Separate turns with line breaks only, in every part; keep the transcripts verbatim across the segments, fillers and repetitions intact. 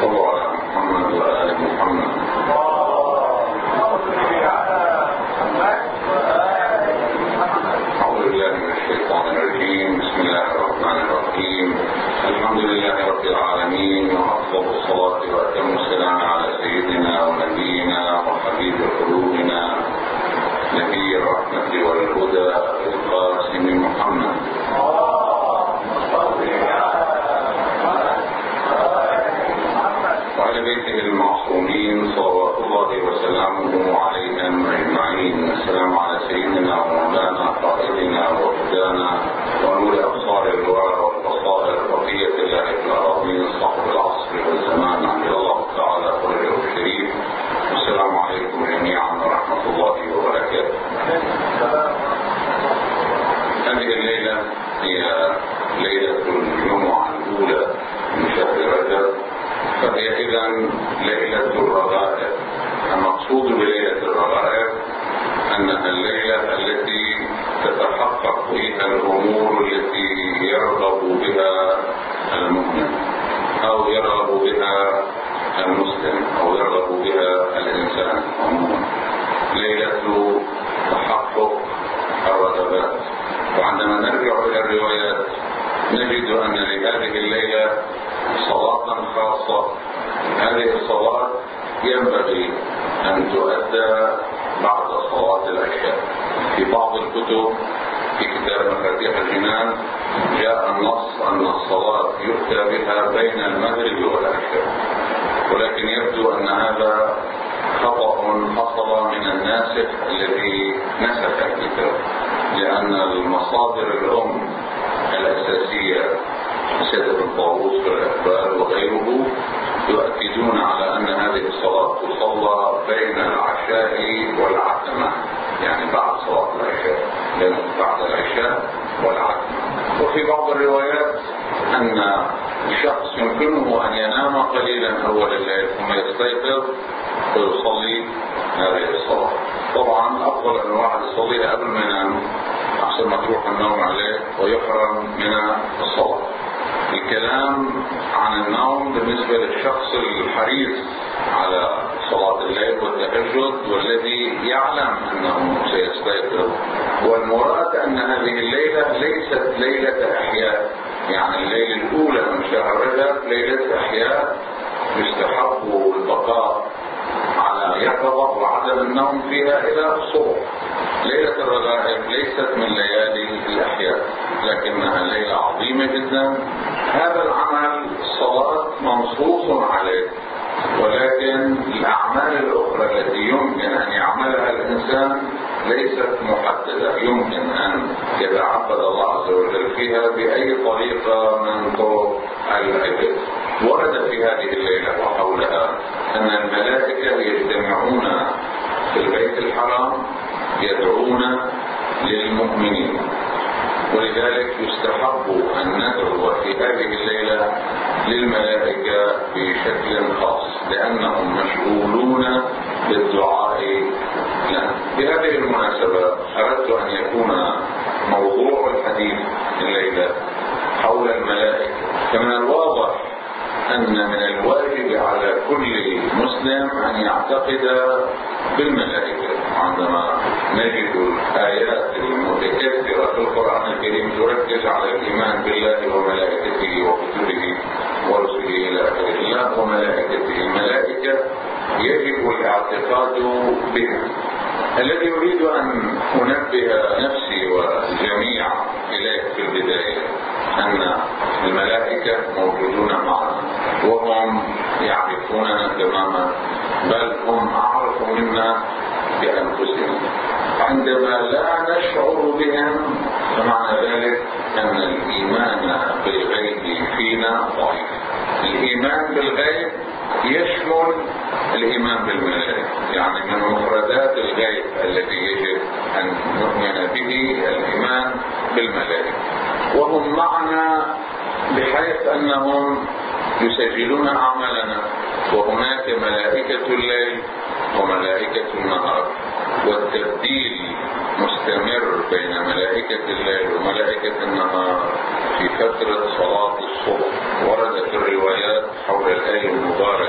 صلوا على محمد وآل محمد. أعوذ بالله من الشيطان الرجيم. بسم الله الرحمن الرحيم. الحمد لله رب العالمين، وأفضل الصلاة وأتم السلام على سيدنا ونبينا وحبيب قلوبنا نبي الرحمة والهدى القاسم محمد وعلى بيته المعصومين صلوات الله وسلامه عليهم أجمعين. السلام على سيدنا ومولانا قائدنا وهدانا ونور أبصار الورى والبصائر بقية الله في الأراضين صاحب العصر والزمان عند الله تعالى قدره الشريف. السلام عليكم جميعا ورحمة الله وبركاته. هذه الليلة هي ليلة الجمعة الأولى من شهر رجب، فهي إذا ليلة الرغائب. المقصود بليلة الرغائب أنها الليلة التي تتحقق فيها الأمور التي يرغب بها المؤمن أو يرغب بها المسلم أو يرغب بها الإنسان عموما، ليلة تحقق الرغبات. وعندما نرجع إلى الروايات نجد أن لهذه الليلة صلاة خاصة. هذه الصلاة ينبغي أن تؤدى بعد صلاة العشاء. في بعض الكتب في كتاب مفاتيح الجنان جاء النص أن الصلاة يؤتى بها بين المغرب والعشاء، ولكن يبدو أن هذا خطأ حصل من الناسخ الذي نسخ الكتاب، لأن المصادر الأم الأساسية سيدة الطاووس والأخبار وغيره يؤكدون على أن هذه الصلاة تصلى بين العشاء والعتمة، يعني بعد صلاة العشاء، بين بعد العشاء والعتمة. وفي بعض الروايات أن الشخص يمكنه أن ينام قليلا أول الليل ثم يستيقظ ويصلي هذه الصلاة. طبعا أفضل أن الواحد يصليها قبل ما ينام أحسن ما تروح النوم عليه ويحرم من الصلاة. الكلام عن النوم بالنسبة للشخص الحريص على صلاة الليل والتهجد والذي يعلم أنه سيستيقظ. والمراد أن هذه الليلة ليست ليلة أحياء، يعني الليلة الأولى من شهر رجب ليلة أحياء يستحب البقاء على يقظة وعدم النوم فيها إلى الصبح. ليلة الرغائب ليست من ليالي الأحياء، لكنها ليلة عظيمة جدا. هذا العمل الصلاة منصوص عليه، ولكن الأعمال الأخرى التي يمكن أن يعملها الإنسان ليست محددة، يمكن أن يتعبد الله عز وجل فيها بأي طريقة من طرق العبادة. ورد في هذه الليلة وحولها أن الملائكة يجتمعون في البيت الحرام يدعون للمؤمنين، ولذلك يستحب أن ندعو في هذه الليلة للملائكة بشكل خاص لأنهم مشغولون بالدعاء لنا. بهذه المناسبة أردت أن يكون موضوع الحديث الليلة حول الملائكة. فمن الواضح أن من الواجب على كل مسلم أن يعتقد بالملائكة. عندما نجد الآيات المتكثرة في القرآن الكريم تركز على الإيمان بالله وملائكته وكتبه ورسله إلى آخره. الله وملائكته، الملائكة يجب الاعتقاد بها. الذي أريد أن أنبه نفسي والجميع إليه في البداية أن الملائكة موجودون معنا وهم يعرفوننا تماما، بل هم أعرف منا بأنفسهم. عندما لا نشعر بهم فمعنى ذلك أن الإيمان بالغيب فينا ضعيف. الإيمان بالغيب يشمل الإيمان بالملائكة، يعني من مفردات الغيب الذي يجب أن نؤمن به الإيمان بالملائكة، وهم معنا بحيث أنهم يسجلون أعمالنا. وهناك ملائكة الليل وملائكة النهار، والتبديل مستمر بين ملائكة الليل وملائكة النهار في فترة صلاة الصبح. وردت الروايات حول الآية المباركة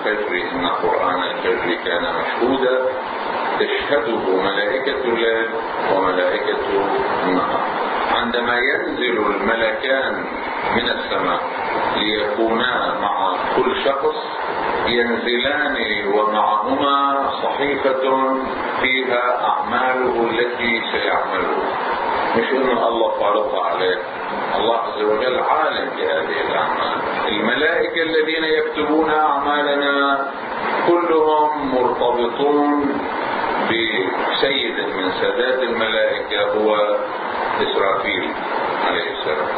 والفجر إن قرآن الفجر كان مشهودا تشهده ملائكة الليل وملائكة النهار. عندما ينزل الملكان من السماء ليكونا مع كل شخص ينزلان ومعهما صحيفة فيها أعماله التي سيعملها، مش إنه الله فارضها عليه، الله عز وجل عالم بهذه الأعمال. الملائكة الذين يكتبون أعمالنا كلهم مرتبطون بسيد من سادات الملائكة هو إسرافيل عليه السلام.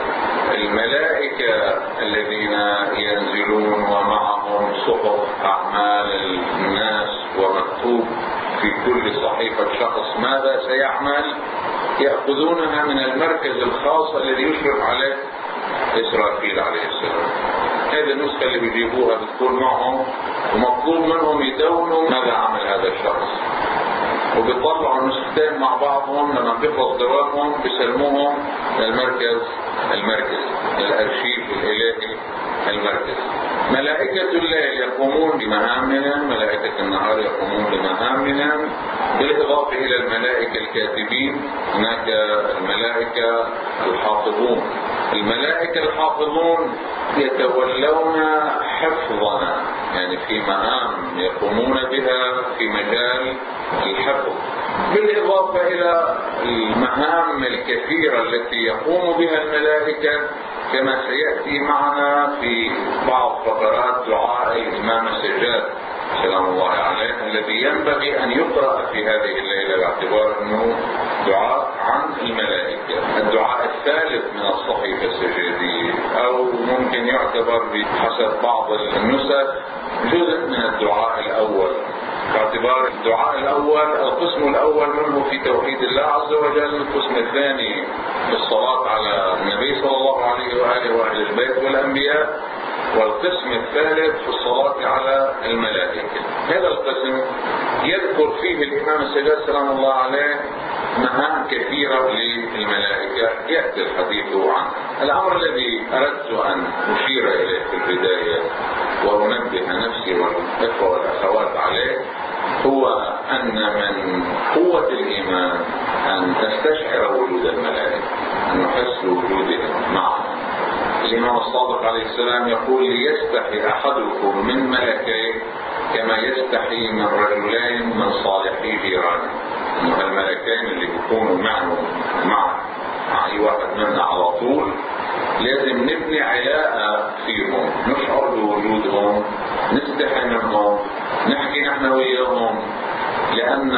الملائكة الذين ينزلون ومعهم صحف أعمال الناس ومكتوب في كل صحيفة شخص ماذا سيعمل يأخذونها من المركز الخاص الذي يشرف عليه إسرافيل عليه السلام. هذه النسخة اللي بيجيبوها بتكون معهم ومطلوب منهم يدونوا ماذا عمل هذا الشخص، وبيطلعوا النسختين مع بعضهم لما بيخلص دوامهم بيسلموهم للمركز المركز الأرشيف الإلهي المركز. ملائكة الليل يقومون بمهامهم، ملائكة النهار يقومون بمهامهم، بالإضافة إلى الملائكة الكاتبين هناك الملائكة الحافظون. الملائكة الحافظون يتولون حفظنا، يعني في مهام يقومون بها في مجال الحفظ، بالإضافة إلى المهام الكثيرة التي يقوم بها الملائكة كما سيأتي معنا في بعض فقرات دعاء الإمام السجاد سلام الله عليه الذي ينبغي أن يقرأ في هذه الليلة باعتبار أنه دعاء عن الملائكة، الدعاء الثالث من الصحيفة السجادية، أو ممكن يعتبر بحسب بعض النسخ جزء من الدعاء الأول، باعتبار الدعاء الأول القسم الأول منه في توحيد الله عز وجل، القسم الثاني في الصلاة على النبي صلى الله عليه وآله وأهل البيت والأنبياء، والقسم الثالث في الصلاة على الملائكة. هذا القسم يذكر فيه الإمام السجاد سلام الله عليه مهام كثيرة للملائكة يأتي الحديث عنه. الأمر الذي أردت أن أشير إليه في البداية وأنبه نفسي والإخوة والأخوات عليه هو أن من قوة الإيمان أن تستشعر وجود الملائكة، أن نحس بوجودهم معهم. الإمام الصادق عليه السلام يقول ليستحي أحدكم من ملكين كما يستحي من رجلين من صالحي جيرانه. الملكين اللي بيكونوا معه مع أي واحد منا على طول لازم نبني علاقة فيهم، نشعر بوجودهم، نستحي منهم، نحكي نحن وياهم، لأن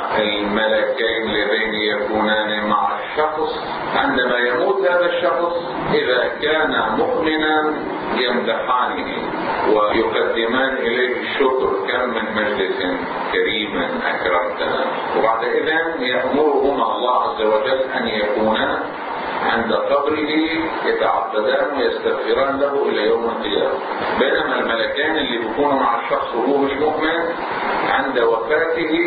الملكين اللذين يكونان مع الشخص عندما يموت هذا الشخص إذا كان مؤمنا يمدحانه ويقدمان إليه الشكر كم من مجلس كريم أكرمتنا، وبعد إذن يأمرهما الله عز وجل أن يكونا عند قبره يتعبدان ويستغفران له إلى يوم القيامة. بينما الملكان اللي بيكونوا مع الشخص وهو مش مؤمن عند وفاته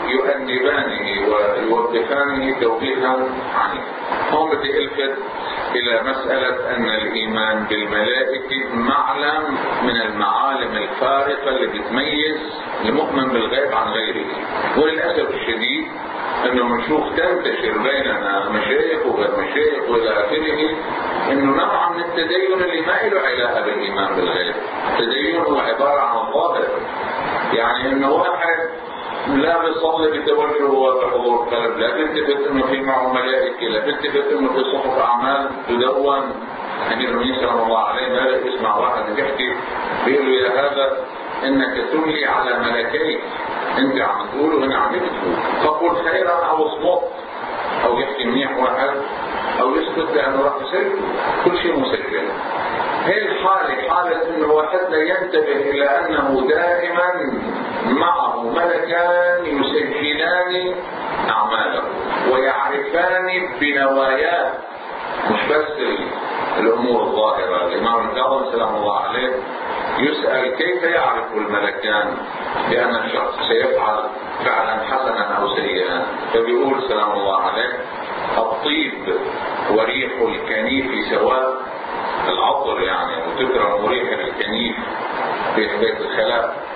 يؤدبانه ويوقفانه توبيخا عنه. هم بدي ألفت إلى مسألة أن الإيمان بالملائكة معلم من المعالم الفارقة اللي بتميز المؤمن بالغيب عن غيره. وللأسف الشديد انه بنشوف تنتشر بيننا مشايخ وغير مشايخ والى اخره انه نوع من التدين اللي ما له علاقه بالايمان بالغيب. التدين هو عباره عن الظاهر، يعني انه واحد لا بيصلي بتوجه وبحضور قلب، لا بيلتفت انه في معه ملائكه، لا بيلتفت انه في صحف اعمال تدون. امير المؤمنين سلام الله عليه ما يسمع واحد بيحكي بيقول له يا هذا انك تملي على ملكين، انت عم تقول وانا عم بكتب، فقل خيرا او اصمت، او يحكي منيح واحد او يسكت لانه راح يسجل، كل شيء مسجل. هي الحالة حالة انه واحد ينتبه الى انه دائما معه ملكان يسجلان اعماله ويعرفان بنواياه، مش بس الامور الظاهرة. الامام الكاظم سلام الله عليه يسأل كيف يعرف الملكان بأن الشخص سيفعل فعلا حسنا أو سيئا، فبيقول سلام الله عليه الطيب وريح الكنيف سواء، العطر يعني وتكرم ريح الكنيف في بيت الخلاء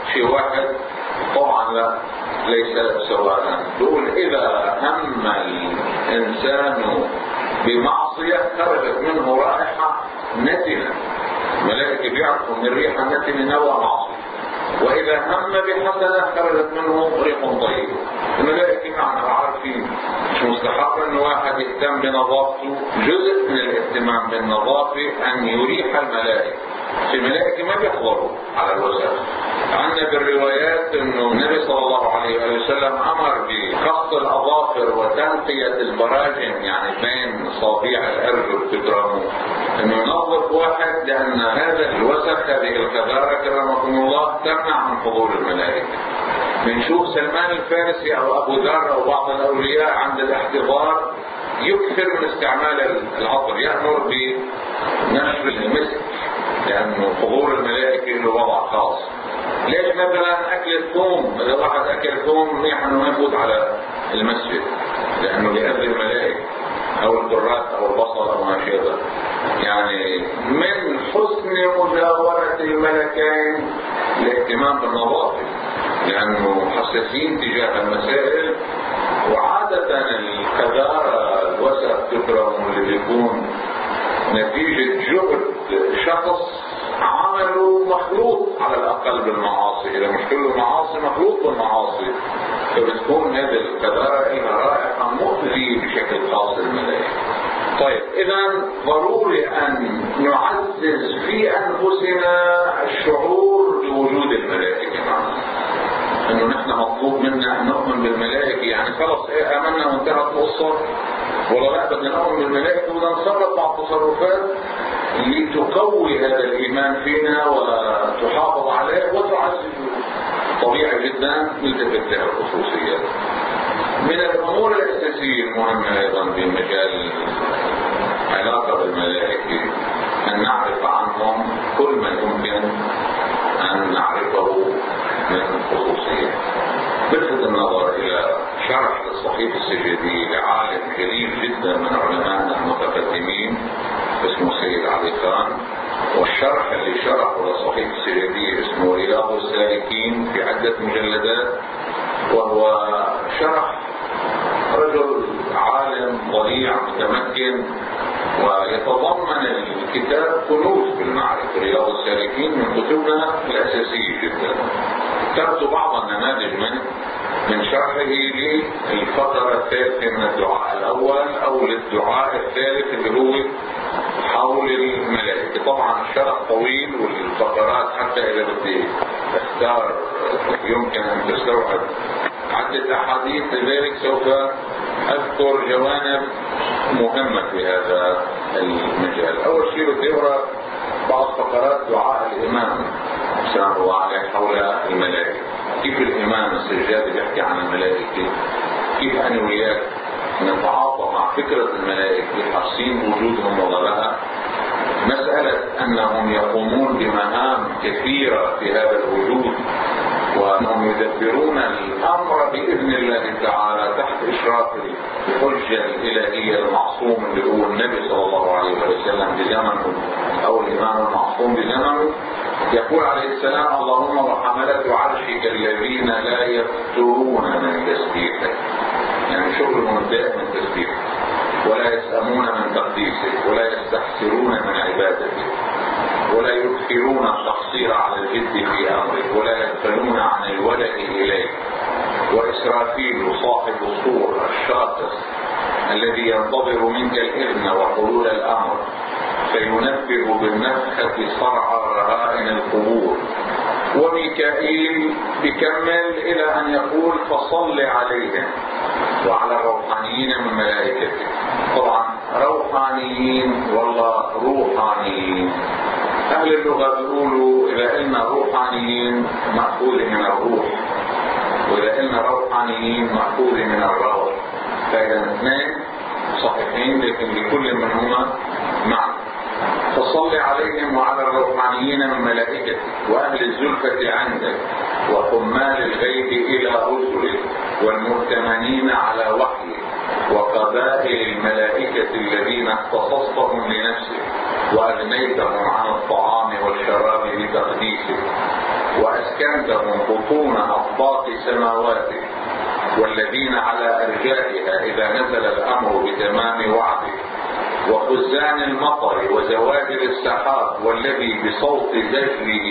في واحد طبعا لا ليس سواء. يقول إذا هم الإنسان بمعصية خرجت منه رائحة نتنة، الملائكة بيعرفوا من الريحة النتنة نوع معصية. وإذا هم بحسنة خرجت منه ريح طيب. الملائكة معنا عارفين مش مستحق أن واحد يهتم بنظافته. جزء من الاهتمام بالنظافة أن يريح الملائكة. في ملائكة ما بيحضروا على الوسخ. عندنا بالروايات انه النبي صلى الله عليه وسلم امر بقص الاظافر وتنقية البراجم، يعني بين صابيع الارجل تكرموا، انه ينظف واحد، لان هذا الوسخ هذه القذارة كرمكم الله تمنع من حضور الملائكة. بنشوف سلمان الفارسي او ابو ذر او بعض الاولياء عند الاحتضار يكثر من استعمال العطر، يأمر بنشر المسك لأنه حضور الملائكة له وضع خاص. ليش مثلا أكل الثوم، إذا واحد أكل ثوم منيح أنه ما يفوت على المسجد لأنه بيأذي الملائكة، أو الكرات أو البصل أو ما شابه. يعني من حسن مجاورة الملكين الاهتمام بالنظافة، لأنه حساسين تجاه المسائل. وعادة القذارة الوسخ تكرم اللي بيكون نتيجة جهد شخص عمله مخلوط على الأقل بالمعاصي، إذا مش كله معاصي مخلوط بالمعاصي، فبتكون هذه القذارة لها رائحة مؤذية بشكل خاص للملائكة. طيب إذا ضروري أن نعزز في أنفسنا الشعور بوجود الملائكة معنا، انه نحن مطلوب منا ان نؤمن بالملائكة. يعني خلص ايه امنا وانتهت القصة، ولا لا بدنا نؤمن بالملائكة وبدنا نتصرف مع التصرفات لتقوي هذا الايمان فينا وتحافظ عليه وتعززه. طبيعي جدا نلتفت لها الخصوصيات. من الامور الاساسية المهمة ايضا في مجال علاقة بالملائكة ان نعرف عنهم كل ما يمكن ان نعرفه من خصوصية. بلفت النظر الى شرح للصحيفة السجادية لعالم جليل جدا من علماء المتقدمين اسمه سيد علي خان، والشرح اللي شرحه للصحيفة السجادية اسمه رياض السالكين في عدة مجلدات، وهو شرح رجل عالم ضليع متمكن، ويتضمن الكتاب كنوز بالمعرفة. رياض السالكين من كتبنا الأساسية جدا. كتبت بعض النماذج منه من شرحه للفقرة الثالثة من الدعاء الأول أو للدعاء الثالث اللي هو حول الملائكة. طبعا الشرح طويل والفقرات حتى إذا بدي اختار يمكن أن تستوعب عدة أحاديث، لذلك سوف أذكر جوانب مهمة في هذا المجال. أول شيء بدي أقرأ بعض فقرات دعاء الإمام سلام الله عليه حول الملائكة. كيف الإمام السجادي بيحكي عن الملائكة، كيف أنا وياك نتعاطى مع فكرة الملائكة، حاسين بوجودهم ولا لا. مسألة أنهم يقومون بمهام كثيرة في هذا الوجود، وأنهم يدبرون الأمر بإذن الله تعالى تحت إشراف الحجة الإلهية المعصوم اللي هو النبي صلى الله عليه وسلم بزمنه أو الإمام المعصوم بزمنه. يقول عليه السلام: اللهم وحملة عرشك الذين لا يفترون من تسبيحك، يعني شغلهم الدائم من تسبيحك، ولا يسأمون من تقديسك، ولا يستحسرون من عبادتك، ولا يكثرون التقصير على الجد في أمرك، ولا يغفلون عن الولد إليك. وإسرافيل صاحب الصور الشاطر الذي ينتظر منك الإذن وحلول الأمر فينبه بالنفخة صرع رهائن القبور. وميكائيل بكمل إلى أن يقول: فصل عليهم وعلى الروحانيين من ملائكتك. طبعا روحانيين والله روحانيين. أهل اللغة بيقولوا إذا قلنا روحانيين مأخوذ من الروح، وإذا قلنا روحانيين مأخوذ من الروح، فإذا اثنين صحيحين لكن لكل منهما معنى. فصل عليهم وعلى الروحانيين من ملائكتك وأهل الزلفة عندك وحمال الغيب إلى رسلك والمؤتمنين على وحيك وقبائل الملائكة الذين اختصصتهم لنفسك وأغنيتهم عن الطعام والشراب لتقديسك، وأسأل سكنتهم بطون أطباق سماواته والذين على أرجائها إذا نزل الأمر بتمام وعده وخزان المطر وزواجر السحاب والذي بصوت زجره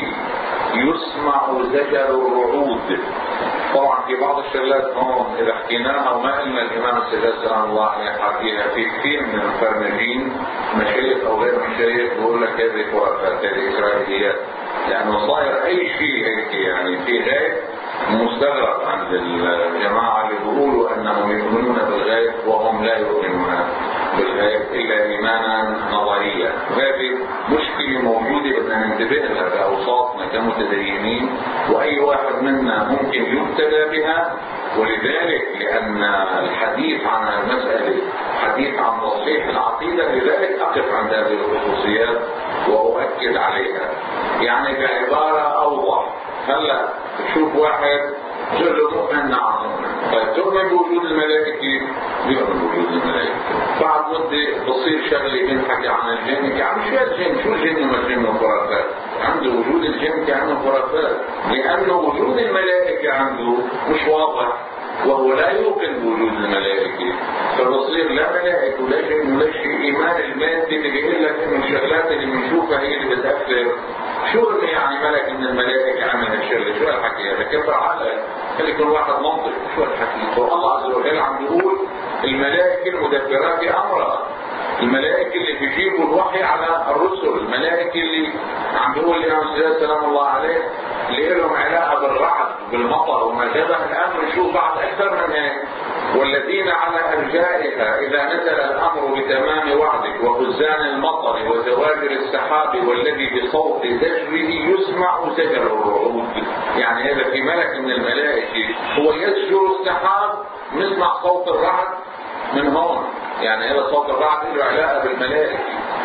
يسمع زجر الرعود. طبعا في بعض الشغلات هون اذا حكيناها وما قلنا الامام السادات سلام الله عليه حكيها في كثير من المفرمجين مشايخ او غير مشايخ بيقول لك هذه خرافات، هذه اسرائيليات، لانه صاير اي شيء هيك يعني في غيب مستغرب عند الجماعه اللي بيقولوا انهم يؤمنون بالغيب وهم لا يؤمنون بالغيب الا ايمانا نظريا. وهذه مشكله موجوده بدنا ننتبه لها باوساطنا كمتدينين، واي واحد منا ممكن يبتلى بها. ولذلك لان الحديث عن المساله حديث عن تصحيح العقيده، لذلك اقف عند هذه الخصوصيات واؤكد عليها. يعني بعباره اوضح، هلا تشوف واحد تقول له مؤمن نعم مؤمن، طيب تؤمن بوجود الملائكه؟ بيؤمن بوجود الملائكه. بعد مده بصير شغله بنحكي عن الجن، يعني شو الجن؟ شو الجن وما الجن وخرافات؟ عنده وجود الجن كأنه خرافات، لانه وجود الملائكه عنده مش واضح وهو لا يوقن بوجود الملائكه، فبصير لا ملائكه ولا جن ولا شيء. ايمان المادي اللي بيقول لك انه الشغلات اللي بنشوفها هي اللي بتاثر. شو يعني ملك من الملائكه عمل هالشغله؟ شو هالحكي هذا؟ كبر عقلك، خلي يكون واحد منطق. شو هالحكي؟ الله عز وجل عم بيقول الملائكه المدبرات امرها، الملائكه اللي بيجيبوا الوحي على الرسل، الملائكه اللي عم بيقول الامام السادات سلام الله عليه اللي لهم علاقه بالرعد بالمطر وما شابه الامر. شو بعد اكثر من هيك؟ والذين على ارجائها اذا نزل الامر بتمام وعدك وخزان المطر وزواجر السحاب والذي بصوت زجره يسمع زجر الرعود. يعني هذا في ملك من الملائكه هو يزجر السحاب، نسمع صوت الرعد من هون، يعني هذا صوت الرعد له علاقه بالملائكه.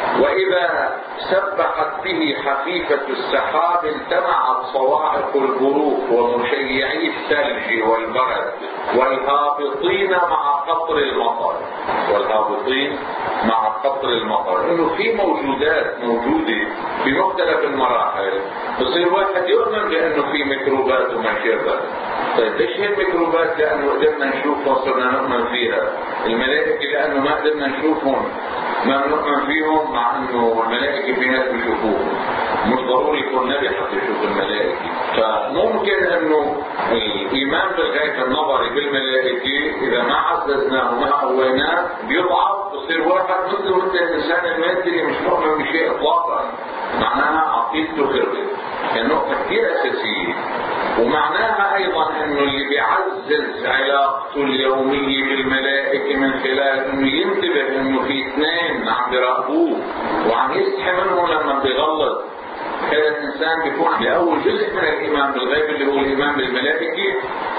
واذا سبحت به حفيفه السحاب امتنعت صواعق البروق ومشيعي الثلج والبرد والهابطين مع قطر المطر، والهابطين مع قطر المطر. انه في موجودات موجوده بمختلف المراحل، بصير واحد يؤمن بانه في ميكروبات وما شابه. طيب ليش هي الميكروبات؟ لانه قدرنا نشوفها وصرنا نؤمن فيها. الملائكه لانه ما قدرنا نشوفهم ما نؤمن فيهم، مع انه الملائكه في ناس بيشوفوهم، مش ضروري يكون نبي حتى يشوف الملائكه. فممكن انه الايمان بالغيب النظري بالملائكه اذا ما عززناه وما قويناه بيضعف، بصير واحد مثله مثل الانسان المادي اللي مش مؤمن بشيء اطلاقا، معناها عقيدته خربت. يعني نقطه كثير اساسيه. ومعناها ايضا انه اللي بيعزز علاقته اليوميه بالملائكه من خلال انه ينتبه انه في اثنين عم بيراقبوه وعم يستحي منهم لما بيغلط، هذا الانسان بيكون بأول جزء من الايمان بالغيب اللي هو الايمان بالملائكه،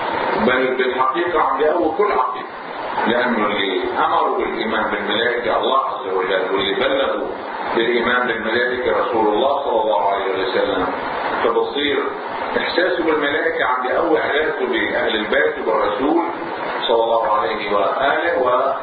بل بالحقيقه عم بيقوي كل عقيده. لانه اللي امروا بالايمان بالملائكه الله عز وجل، واللي بلغوا بالايمان بالملائكه رسول الله صلى الله عليه وسلم، فبصير احساسه بالملائكه عم بيقوي علاقته باهل البيت والرسول صلى الله عليه واله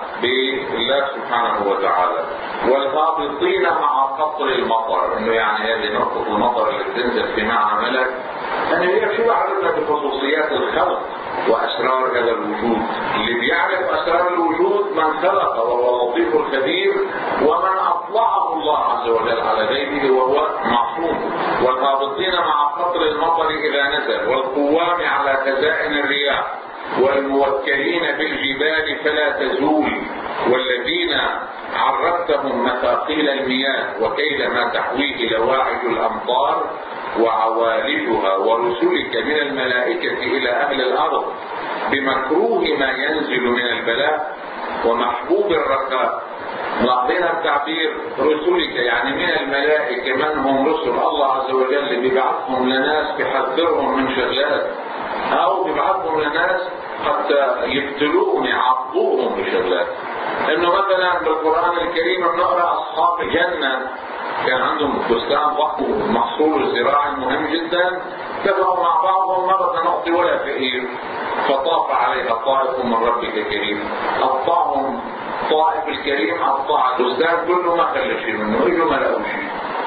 وبالله سبحانه وتعالى. والهابطين مع قطر المطر، انه يعني هذه نقطه المطر اللي بتنزل في معها ملك، انه هي شو عرفنا بخصوصيات الخلق واسرار هذا الوجود. اللي بيعرف اسرار الوجود من خلق وهو اللطيف الخبير، ومن اطلعه الله عز وجل على غيبه وهو معصوم. والهابطين مع قطر المطر اذا نزل، والقوام على خزائن الرياح، والموكلين بالجبال فلا تزول، والذين عرفتهم مثاقيل المياه وكيل ما تحويه لواعج الامطار وعوالجها، ورسلك من الملائكة الى اهل الارض بمكروه ما ينزل من البلاء ومحبوب الرخاء. ملاحظين التعبير رسلك، يعني من الملائكة من هم رسل الله عز وجل بيبعثهم لناس بيحذرهم من شغلات، او بيبعثهم لناس حتى يبتلوهم يعاقبوهم بشغلات. انه مثلا بالقرآن الكريم بنقرأ اصحاب الجنة كان عندهم بستان ضخم محصول الزراعي مهم جدا، اتفقوا مع بعضهم ما بدنا نعطي ولا فقير، فطاف عليها طائف من ربك كريم، قطعهم طائف الكريم قطع البستان كله ما خلى شيء منه، اجوا ما لقوا شيء.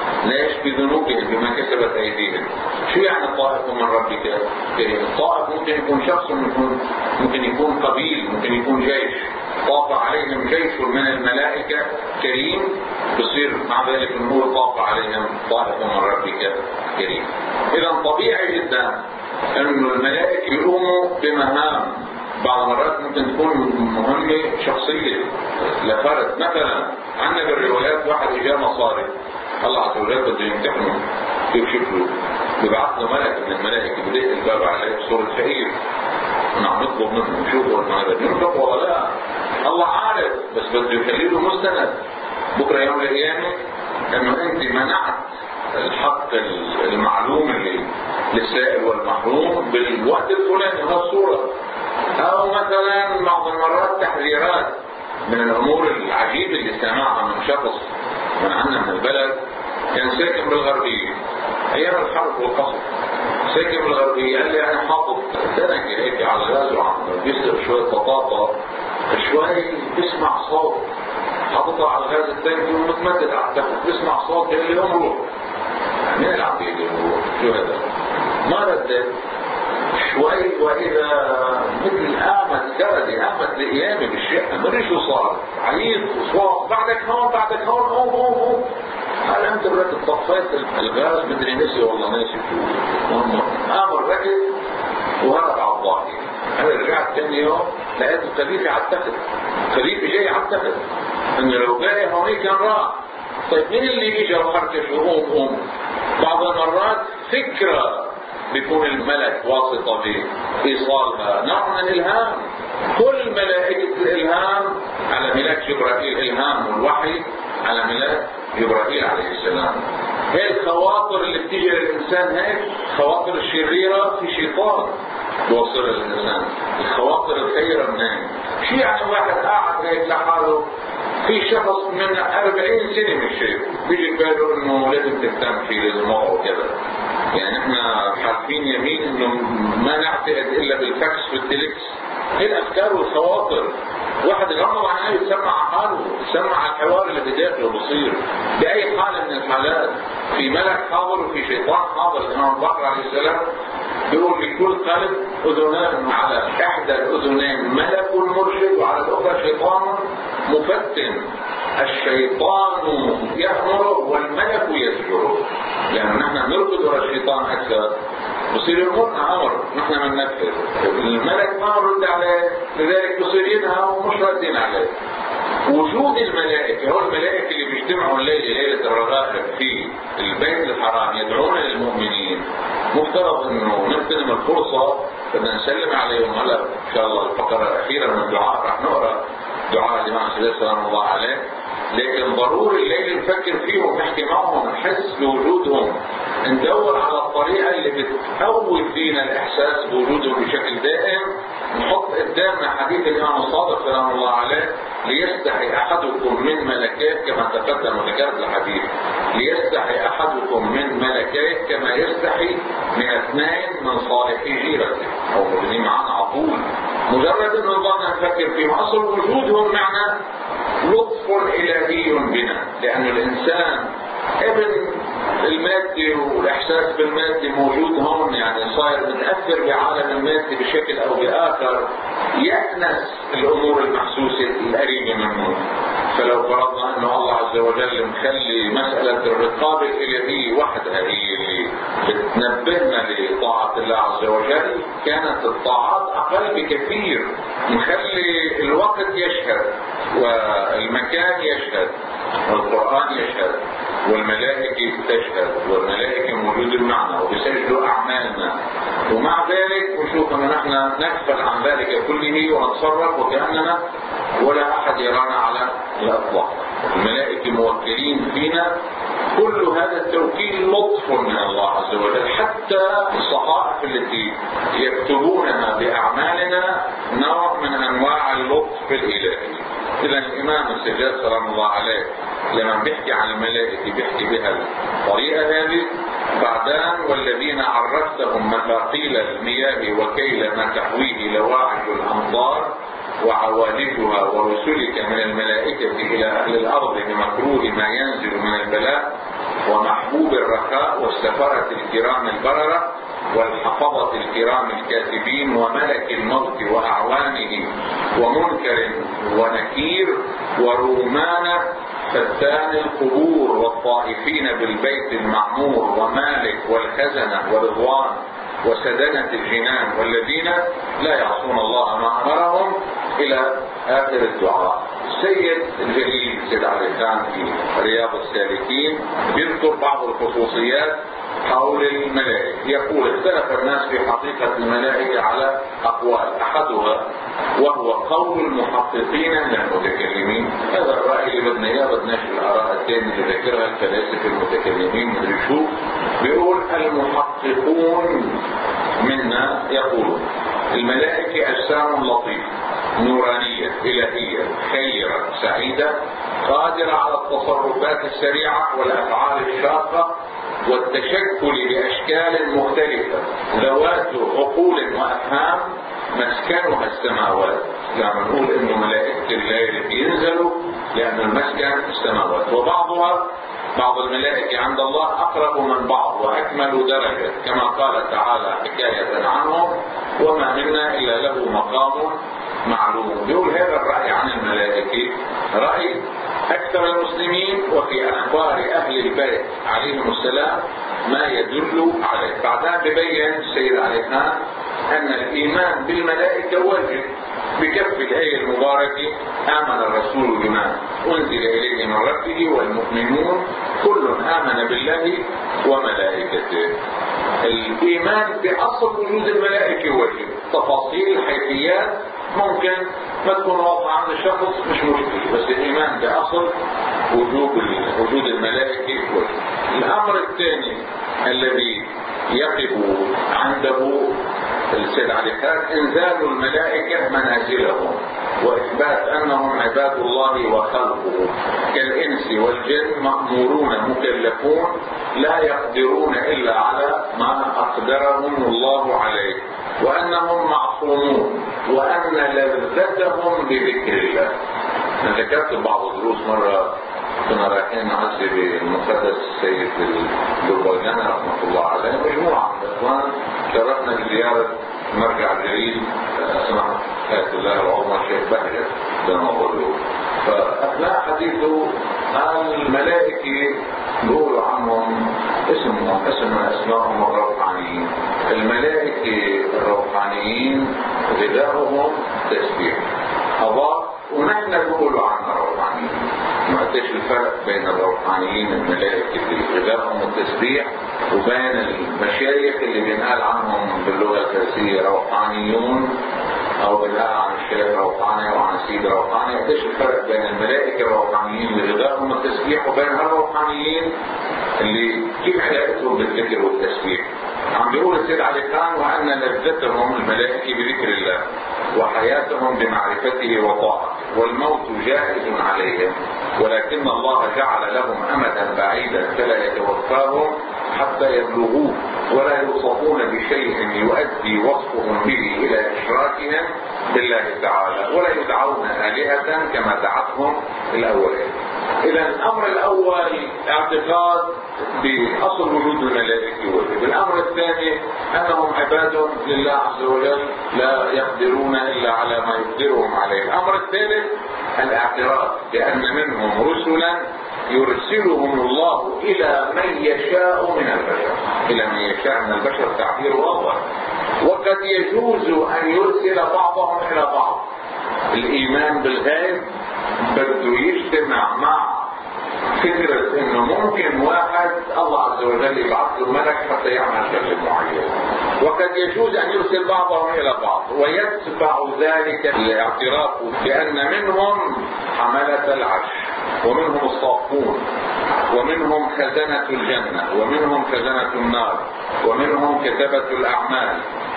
ليش؟ بذنوبهم بما كسبت ايديهم. شو يعني طائف من ربك كريم؟ الطائف ممكن يكون شخص، ممكن ممكن يكون قبيل، ممكن يكون جيش. طاف عليهم جيش من الملائكة كريم، بصير مع ذلك نقول طاف عليهم طائف من ربك كريم. اذا طبيعي جدا انه الملائكة يقوموا بمهام بعض المرات ممكن تكون مهمة شخصية لفرد. مثلا عندنا بالروايات واحد اجاه مصاري، الله عز وجل بده يمتحنه كيف شكله، ببعث له ملك من الملائكة بدق الباب عليه بصورة فقير، نعم نطلب منه نشوفه انه هذا ينفق ولا لا. الله عارف، بس بده يخلي له مستند بكره يوم القيامة انه انت منعت الحق المعلوم اللي للسائل والمحروم بالوقت الفلاني بهالصورة. او مثلا بعض المرات تحذيرات من الامور العجيبة اللي سمعها من شخص من عنا من البلد، كان ساكن بالغربية ايام الحرب والقصف، ساكن بالغربية. قال لي انا حاطط سنة هيك على الغاز وعم بيسلق شوية بطاطا، شوي بسمع صوت، حاططها على الغاز الثاني ومتمدد على التخت، بسمع صوت. قال لي قوم روح. مين اللي عم بيقول روح؟ شو هذا؟ ما ردت شوي، واذا مثل قامت كردي، قامت لقيامي بالشقه، ما ادري شو صار، عيط وصوت بعدك هون بعدك هون قوم قوم قوم. قال انت بركت طفيت الغاز، مدري نسي والله ناسي شو. قام الركض وهرب على الضاحيه. انا رجعت ثاني يوم لقيت الخليفه على التخت، الخليفه جاي على التخت، انه لو جاي هونيك كان راح. طيب مين اللي اجى وحركش وقوم قوم؟ بعض المرات فكره بيكون الملك واسطة بإيصالها، نوع من الإلهام. كل ملائكة الإلهام على ملاك جبرائيل، الإلهام والوحي على ملاك جبرائيل عليه السلام. هي الخواطر اللي بتيجي للإنسان هيك، خواطر الشريرة في شيطان بوصل للإنسان، الخواطر الخيرة منين؟ شو يعني واحد قاعد هيك لحاله، في شخص من أربعين سنة من الشيء بيجي باله انه لازم تهتم فيه، لازم موضوع وكذا. يعني احنا حالفين يمين انه ما نعتقد الا بالفاكس والتليكس. هي الافكار والخواطر، واحد يغمض عن عينه يسمع حاله، يسمع الحوار اللي بداخله بصير باي حالة من الحالات. في ملك حاضر وفي شيطان حاضر. الامام البقر عليه السلام بيقول لكل قلب اذنان، على احدى الاذنين ملك مرشد وعلى الاخرى شيطان مفتن. الشيطان يأمر والملك يزجر، لأن نحن نركض ورا الشيطان أكثر، بصير يأمرنا أمر نحن من نفذ. الملك ما نرد عليه، لذلك بصير ينهى ومش ردين عليه. وجود الملائكة، هو الملائكة اللي بيجتمعوا الليلة ليلة الرغائب في البيت الحرام يدعون للمؤمنين، مفترض انه نغتنم الفرصة بدنا نسلم عليهم. هلا ان شاء الله الفقرة الأخيرة من الدعاء رح نقرأ دعاء الإمام السادات سلام الله عليه، لكن ضروري الليل نفكر فيهم، نحكي معهم، نحس بوجودهم، ندور على الطريقة اللي بتقوي فينا الإحساس بوجودهم بشكل دائم. نحط قدامنا حديث الإمام الصادق سلام الله عليه: ليستحي أحدكم من ملكيه، كما تقدم وذكرت الحديث، ليستحي أحدكم من ملكيه كما يستحي من اثنين من صالحي جيرته، أو موجودين معنا على طول. مجرد أن نظلنا نفكر فيهم، أصل وجودهم معنا لطف إلهي بنا، لأن الإنسان ابن المادي والإحساس بالمادي موجود هون، يعني صاير متأثر بعالم المادي بشكل أو بآخر، يأنس الأمور المحسوسة القريبة منه. فلو فرضنا أنه الله عز وجل مخلي مسألة الرقابة الإلهية وحدها هي اللي بتنبهنا لطاعة الله عز وجل، كانت الطاعات أقل بكثير. نخلي الوقت يشهد والمكان يشهد والقرآن يشهد والملائكة تشهد، والملائكة موجودة معنا وبيسجلوا أعمالنا، ومع ذلك نشوف أن نحن نغفل عن ذلك كله ونتصرف وكأننا ولا أحد يرانا على الأطلاق. الملائكة موكلين فينا. كل هذا التوكيل لطف من الله عز وجل. حتى الصحائف التي يكتبونها بأعمالنا نوع من أنواع اللطف الإلهي. إذا الإمام السجاد سلام الله عليه لما بيحكي عن الملائكة بيحكي بها الطريقة هذه. بعدين: والذين عرفتهم مفاقيل المياه وكيل ما تحويه لواعج الأمطار وعوالجها ورسلك من الملائكة إلى أهل الأرض بمكروه ما ينزل من البلاء ومحبوب الرخاء والسفرة الكرام البررة والحفظة الكرام الكاتبين وملك الموت وأعوانه ومنكر ونكير ورومان فتان القبور والطائفين بالبيت المعمور ومالك والخزنة ورضوان وسدنة الجنان والذين لا يعصون الله ما أمرهم إلى آخر الدعاء. السيد الجليل سيد علي خان في رياض السالكين بيذكر بعض الخصوصيات حول الملائكة. يقول اختلف الناس في حقيقة الملائكة على أقوال، أحدها وهو قول المحققين من المتكلمين. هذا الرأي اللي بدنا إياه، بدناش الآراء الثانية اللي ذكرها الفلاسفة المتكلمين مدري شو. بيقول المحققون منا يقولون الملائكة أجسام لطيفة نورانية إلهية خيرة سعيدة قادرة على التصرفات السريعة والأفعال الشاقة والتشكل بأشكال مختلفة ذوات عقول وأفهام مسكنها السماوات. يعني نقول إنه ملائكة الليل بينزلوا لأن المسكن السماوات. وبعضها بعض الملائكة عند الله أقرب من بعض وأكمل درجة كما قال تعالى حكاية عنهم وما منا إلا له مقام معلوم. يقول هذا الرأي عن الملائكة رأي أكثر المسلمين وفي أخبار أهل البيت عليهم السلام ما يدل عليه. بعدها ببين السيد علي خان أن الإيمان بالملائكة واجب بكف الآية المباركة آمن الرسول بما أنزل إليه من ربه والمؤمنون كل آمن بالله وملائكته. الإيمان بأصل وجود الملائكة واجب. تفاصيل الحيثيات ممكن ما تكون واضحة عند الشخص مش مشكلة، بس الإيمان بأصل وجود وجود الملائكة واجب. الأمر الثاني الذي يقف عنده السيد علي خان إنزال الملائكة منازلهم وإثبات أنهم عباد الله وخلقه كالإنس والجن مأمورون مكلفون لا يقدرون إلا على ما أقدرهم الله عليه وأنهم معصومون وأن لذتهم بذكر الله. أنا ذكرت بعض الدروس مرة كنا رايحين نعزي بمقدس السيد البربرجاني رحمة الله عليه مجموعة من الإخوان شرفنا بزيارة مرجع جليل سمعت آية الله العظمى الشيخ بهجت زي ما بقولوا. فأثناء حديثه قال الملائكة بيقولوا عنهم اسمهم اسم أسمائهم الروحانيين. الملائكة الروحانيين غذاؤهم تسبيح. أضاف ونحن نقول عنها روحانيين. ما قديش الفرق بين الروحانيين الملائكة اللي غذاؤهم التسبيح وبين المشايخ اللي بينقال عنهم باللغة الفارسية روحانيون او بنقال عن الشيخ روحاني وعن سيد روحاني. قديش الفرق بين الملائكة الروحانيين اللي غذاؤهم التسبيح وبين الروحانيين اللي كيف حياتهم بالذكر والتسبيح. عم بيقول السيد علي خان وأن لذتهم الملائكة بذكر الله وحياتهم بمعرفته وطاعته والموت جائز عليهم ولكن الله جعل لهم أمدا بعيدا فلا يتوفاهم حتى يبلغوه ولا يوصفون بشيء يؤدي وصفهم به إلى إشراكهم بالله تعالى ولا يدعون آلهة كما دعتهم الأولين. إذا الأمر الأول اعتقاد بأصل وجود الملائكة واجب. الأمر الثاني أنهم عباد لله عز وجل لا يقدرون إلا على ما يقدرهم عليه. الأمر الثالث الاعتراف بأن منهم رسلا يرسلهم الله إلى من يشاء من البشر. إلى من يشاء من البشر تعبير واضح. وقد يجوز أن يرسل بعضهم إلى بعض. الإيمان بالغيب بده يجتمع مع فكرة انه ممكن واحد الله عز وجل يبعث له ملك حتى يعمل شيء معين. وقد يجوز ان يرسل بعضهم الى بعض ويتبع ذلك الاعتراف بان منهم حملة العرش ومنهم الصافون ومنهم خزنة الجنة ومنهم خزنة النار ومنهم كتبة الاعمال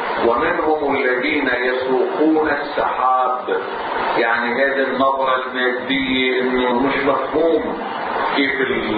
ومنهم الذين يسوقون السحاب. يعني هذه النظرة المادية انه مش مفهوم كيف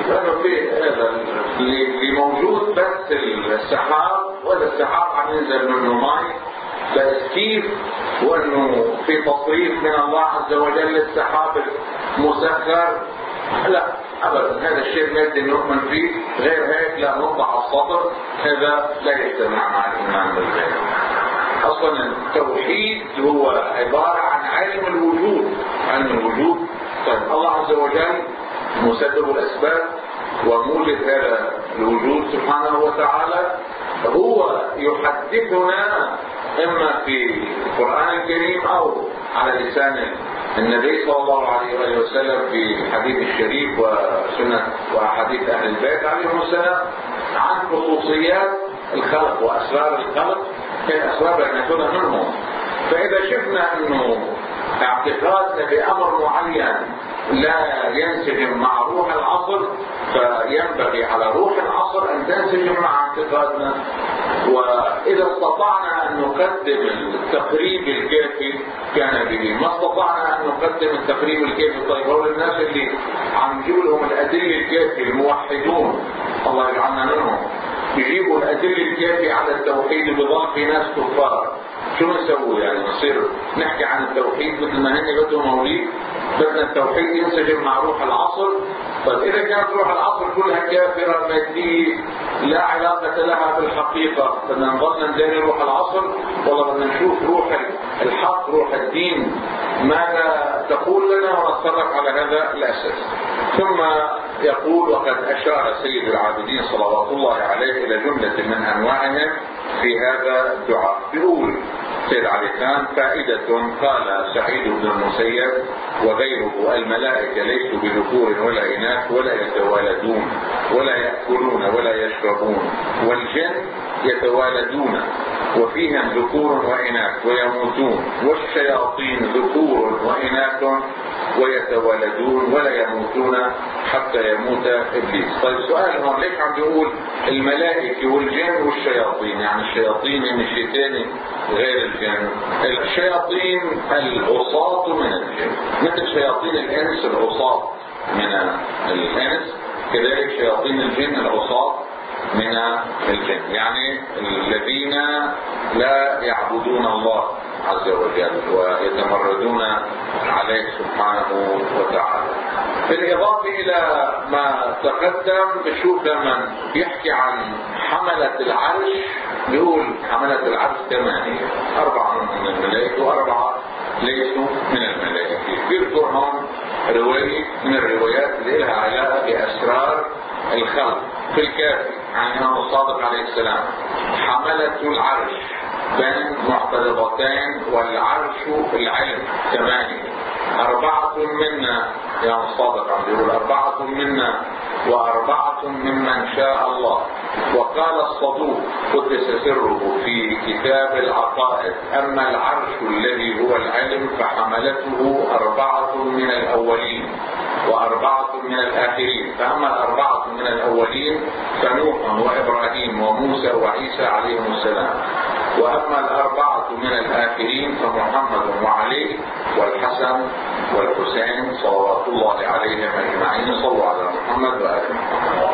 هذا اللي موجود بس السحاب وهذا السحاب عم ينزل منه ماء بس كيف وانه في تصريف من الله عز وجل السحاب مسخر. لا أبدا، هذا الشيء مادي نؤمن فيه، غير هيك لا نطلع على الصدر، هذا لا يجتمع مع الإيمان بالغيب. أصلا التوحيد هو عبارة عن علم الوجود. علم الوجود، طيب الله عز وجل مسبب الأسباب وموجد هذا الوجود سبحانه وتعالى، هو يحدثنا إما في القرآن الكريم أو على لسان النبي صلى الله عليه وآله وسلم في الحديث الشريف وسنة وأحاديث أهل البيت عليهم السلام عن خصوصيات الخلق وأسرار الخلق، الأسباب أن يكون منهم. فإذا شفنا أنه اعتقادنا بأمر معين لا ينسجم مع روح العصر، فينبغي على روح العصر أن تنسجم مع اعتقادنا. وإذا استطعنا أن نقدم التقريب الكافي كان به، ما استطعنا أن نقدم التقريب الكافي. طيب هو الناس اللي عم يجيب لهم الأدلة الكافية الموحدون الله يجعلنا منهم، يجيبوا الأدلة الكافية على التوحيد وبضل في ناس كفار، شو نسوي يعني؟ نصير نحكي عن التوحيد مثل ما هن بدهم موليد، بدنا التوحيد ينسجم مع روح العصر. طيب إذا كانت روح العصر كلها كافرة مادية لا علاقة لها بالحقيقة، بدنا نظل ندير روح العصر والله بدنا نشوف روح الحق روح الدين ماذا تقول لنا ونتصرف على هذا الأساس. ثم يقول: وقد أشار سيد العابدين صلوات الله عليه إلى جملة من أنواعهم في هذا الدعاء. بيقول سيد علي خان: فائدة. قال سعيد بن المسيب وغيره: الملائكة ليسوا بذكور ولا إناث ولا يتوالدون ولا يأكلون ولا يشربون، والجن يتوالدون وفيهم ذكور وإناث ويموتون، والشياطين ذكور وإناث ويتوالدون ولا يموتون حتى يموت إبليس. طيب سؤال هون، ليش عم بيقول الملائكة والجن والشياطين؟ يعني الشياطين من الشيطان غير الجن. الشياطين العصاة من الجن، مثل شياطين الإنس العصاة من الإنس، كذلك شياطين الجن العصاة من الجن، يعني الذين لا يعبدون الله عز وجل ويتمردون عليه سبحانه وتعالى. بالإضافة إلى ما تقدم بشوف لما بيحكي عن حملة العرش بيقول حملة العرش ثمانية، أربعة من الملائكة وأربعة ليسوا من الملائكة. بيذكر هون رواية من الروايات اللي لها علاقة بأسرار الخلق في الكافي عن الإمام الصادق عليه السلام: حملة العرش بين معترضتين والعرش العلم ثمانية، أربعة منا يا الصادق عم يقول أربعة منا وأربعة ممن شاء الله. وقال الصدوق قدس سره في كتاب العقائد: أما العرش الذي هو العلم فحملته أربعة من الأولين وأربعة من الآخرين، فأما الأربعة من الأولين فنوح وإبراهيم وموسى وعيسى عليهم السلام، وأما الأربعة من الآخرين فمحمد وعلي والحسن والحسين صلوات الله عليهم أجمعين. صلوا على محمد وآل محمد.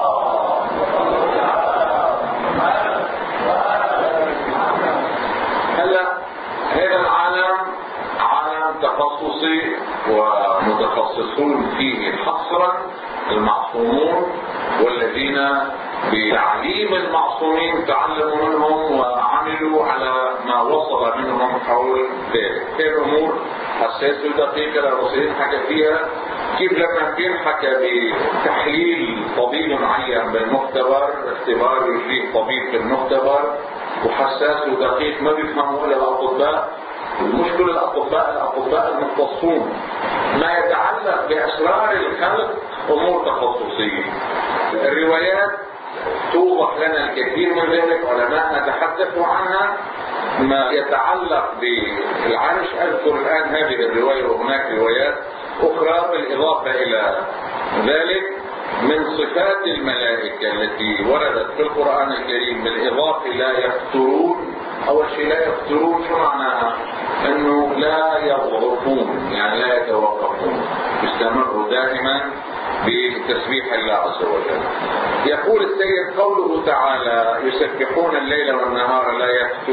هلا هذا العالم عالم تخصصي ومتخصصون فيه حصرا المعصومون، والذين بتعليم المعصومين تعلموا منهم وعملوا على ما وصل منهم حول ذلك. هذه الأمور حساسة ودقيقة الرسولين حكى فيها. كيف لما بينحكى بتحليل طبيب معين بالمختبر، اختبار يجريه طبيب في المختبر وحساس ودقيق ما بيفهموا إلا الأطباء. المشكلة الأطباء الأطباء المختصون، ما يتعلق بأسرار الخلق أمور تخصصية. الروايات توضح لنا الكثير من ذلك، علماء تحدثوا عنها. ما يتعلق بالعرش أذكر الآن هذه الرواية وهناك روايات أخرى. بالإضافة إلى ذلك من صفات الملائكة التي وردت في القرآن الكريم بالإضافة لا يفترون. أول شيء لا يفترون شو معناها؟ أنه لا يضعفون، يعني لا يتوقفون، يستمروا دائما بتسبيح الله عز وجل. يقول السيد: قوله تعالى: يسبحون الليل والنهار لا يفترون،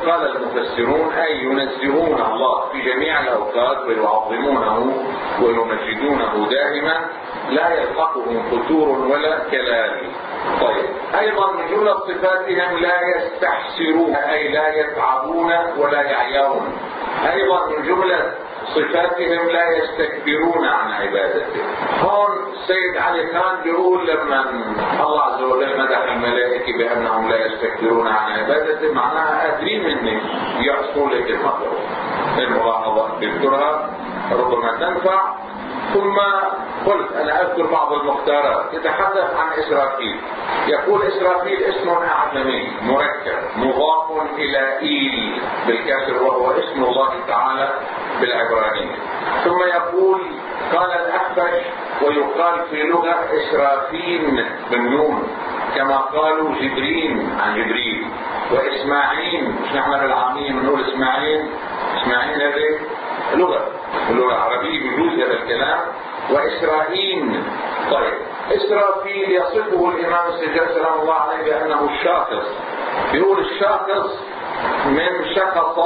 قال المفسرون أي ينزهون الله في جميع الأوقات ويعظمونه ويمجدونه دائما، لا يلحقهم فتور ولا كلام. طيب، أيضا من جملة صفاتهم لا يستحسرون أي لا يتعبون ولا يعيون. أيضا من جملة صفاتهم لا يستكبرون عن عبادته. هون سيد علي خان بيقول لما الله عز وجل مدح الملائكة بأنهم لا يستكبرون عن عبادته، معناها قادرين مني يعصوا لك المطلوب. الملاحظة بذكرها ربما تنفع. ثم قلت أنا أذكر بعض المختارات. يتحدث عن إسرافيل، يقول إسرافيل اسم أعجمي مركب مضاف إلى إيل بالكسر وهو اسم الله تعالى بالعبرانية. ثم يقول قال الأخفش ويقال في لغة إسرافيل بالنون كما قالوا جبرين عن جبريل، وإسماعيل مش نحن بالعامية بنقول إسماعيل، إسماعيل هذه لغة اللغة العربية بيجوز هذا الكلام. وإسرائيل. طيب، إسرافيل يصفه الإمام السجاد سلام الله عليه بأنه الشاخص. بيقول الشاخص من شخص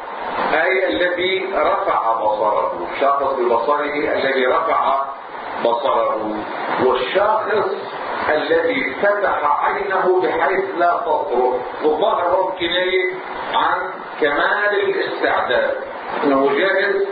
أي الذي رفع بصره، شاخص ببصره الذي رفع بصره، والشاخص الذي فتح عينه بحيث لا تطرق. والظاهر كناية عن كمال الاستعداد، انه جاهز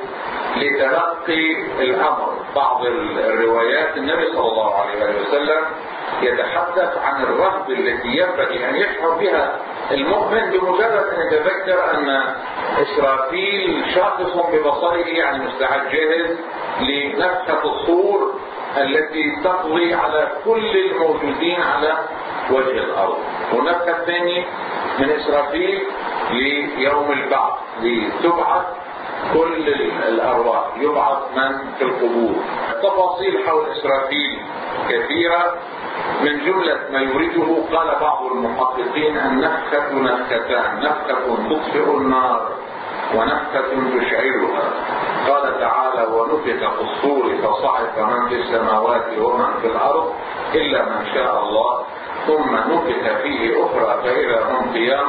لتلقي الامر. بعض الروايات النبي صلى الله عليه وسلم يتحدث عن الرهبة التي ينبغي ان يشعر بها المؤمن بمجرد ان يتذكر ان اسرافيل شاخص ببصره، يعني مستعد جاهز لنفخة الصور التي تقضي على كل الموجودين على وجه الارض. والنفخة الثانية من اسرافيل ليوم البعث، لتبعث كل الارواح، يبعث من في القبور. التفاصيل حول اسرافيل كثيرة. من جملة ما يريده قال بعض المحققين النفخة نفختان، نفخة تطفئ النار ونفخة تشعلها. قال تعالى ونفخ في الصور فصعق من في السماوات ومن في الأرض إلا من شاء الله ثم نفخ فيه أخرى فإذا هم قيام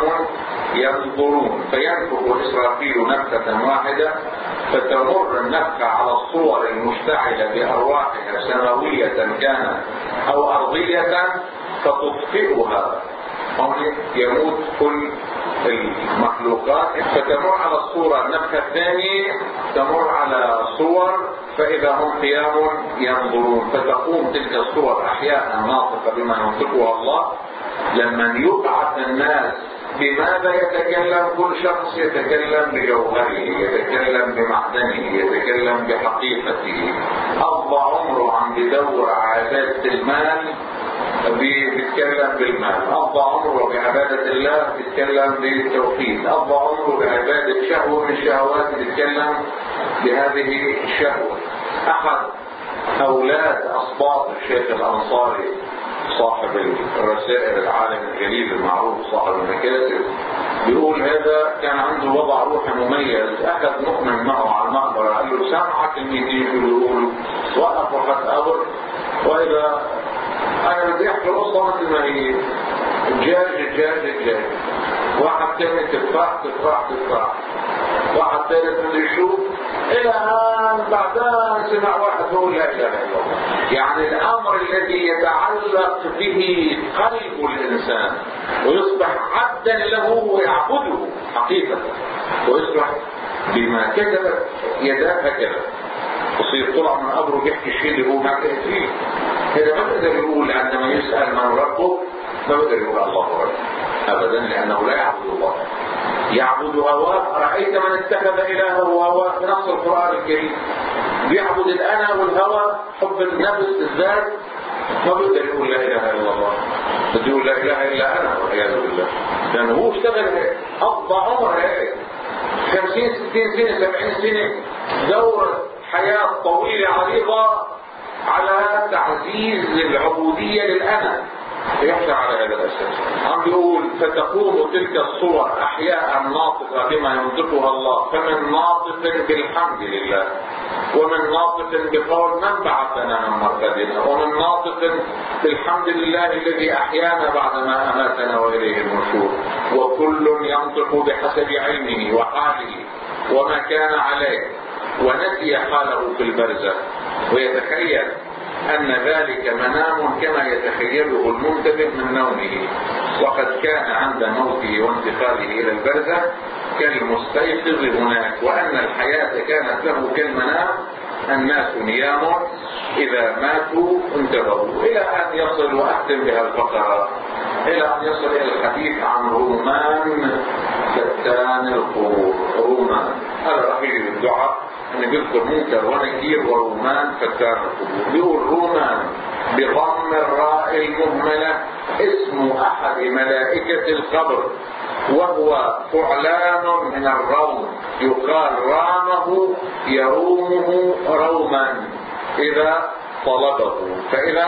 ينظرون. فينفخ إسرافيل نفخة واحدة فتمر النفخة على الصور المشتعلة بأرواحها سماوية كانت أو أرضية فتطفئها، يموت كل المخلوقات. فتمر على الصورة النفخة الثانية تمر على صور فإذا هم قيام ينظرون، فتقوم تلك الصور أحياء ناطقة بما ينطقها الله. لما يبعث الناس بماذا يتكلم؟ كل شخص يتكلم بجوهره، يتكلم بمعدنه، يتكلم بحقيقته. قضى عمره عم بدور عبادة المال بيتكلم بالمال، قضى عمره بعبادة الله بيتكلم بالتوحيد، قضى عمره بعبادة شهوة من الشهوات بيتكلم بهذه الشهوة. أحد أولاد أسباط الشيخ الأنصاري صاحب الرسائل العالم الجليل المعروف صاحب المكاسب بيقول هذا كان عنده وضع روحي مميز. أخذ مؤمن معه على المقبرة قال له سامعك الميتين شو بيقولوا، وقف وقت أمر. وإذا أنا بدي أحكي القصة مثل ما هي، الجاج الجاج الجاج، واحد تاني تفاح تفاح تفاح، واحد ثالث مدري شو، إلى أن بعدها سمع واحد يقول لا إله إلا الله. يعني الأمر الذي يتعلق به قلب الإنسان ويصبح عبدا له ويعبده حقيقة، ويصبح بما كتبت يداه هكذا، يصير طلع من قبره يحكي الشيء اللي هو ما كتب فيه. هذا ما بقدر يقول عندما يسأل من ربه، ما بقدر يقول الله رب أبدا، لأنه لا يعبد الله، يعبد هواه. رأيت من اتخذ إلهه هواه في نص القرآن الكريم، بيعبد الأنا والهوى، حب النفس الذات. ما بقدر يقول لا إله إلا الله، بده يقول لا إله إلا أنا والعياذ بالله، لأنه هو اشتغل هيك، قضى عمر هيك خمسين ستين سنة سبعين سنة، دورة حياة طويلة عريضة على تعزيز العبودية للأنا. يحشر على هذا الأساس. عم بيقول فتقوم تلك الصور أحياء ناطقة بما ينطقها الله، فمن ناطق بالحمد لله، ومن ناطق بقول من بعثنا من مرقدنا، ومن ناطق بالحمد لله الذي أحيانا بعدما أماتنا وإليه النشور، وكل ينطق بحسب علمه وحاله وما كان عليه، ونسي حاله في البرزخ ويتخيل أن ذلك منام كما يتخيله المنتبه من نومه، وقد كان عند موته وانتقاله إلى البرزخ كالمستيقظ هناك، وأن الحياة كانت له كالمنام، الناس نيام إذا ماتوا انتبهوا، إلى أن يصل، وأختم بها الفقرة، إلى أن يصل إلى الحديث عن رومان فتان القبور. رومان هذا رحيل الدعاء أن بيذكر منكر ونكير ورومان فتان القبور. بيقول رومان بضم الراء المهملة اسم أحد ملائكة القبر، وهو فعلان من الروم، يقال رامه يرومه روما إذا طلبه، فإذا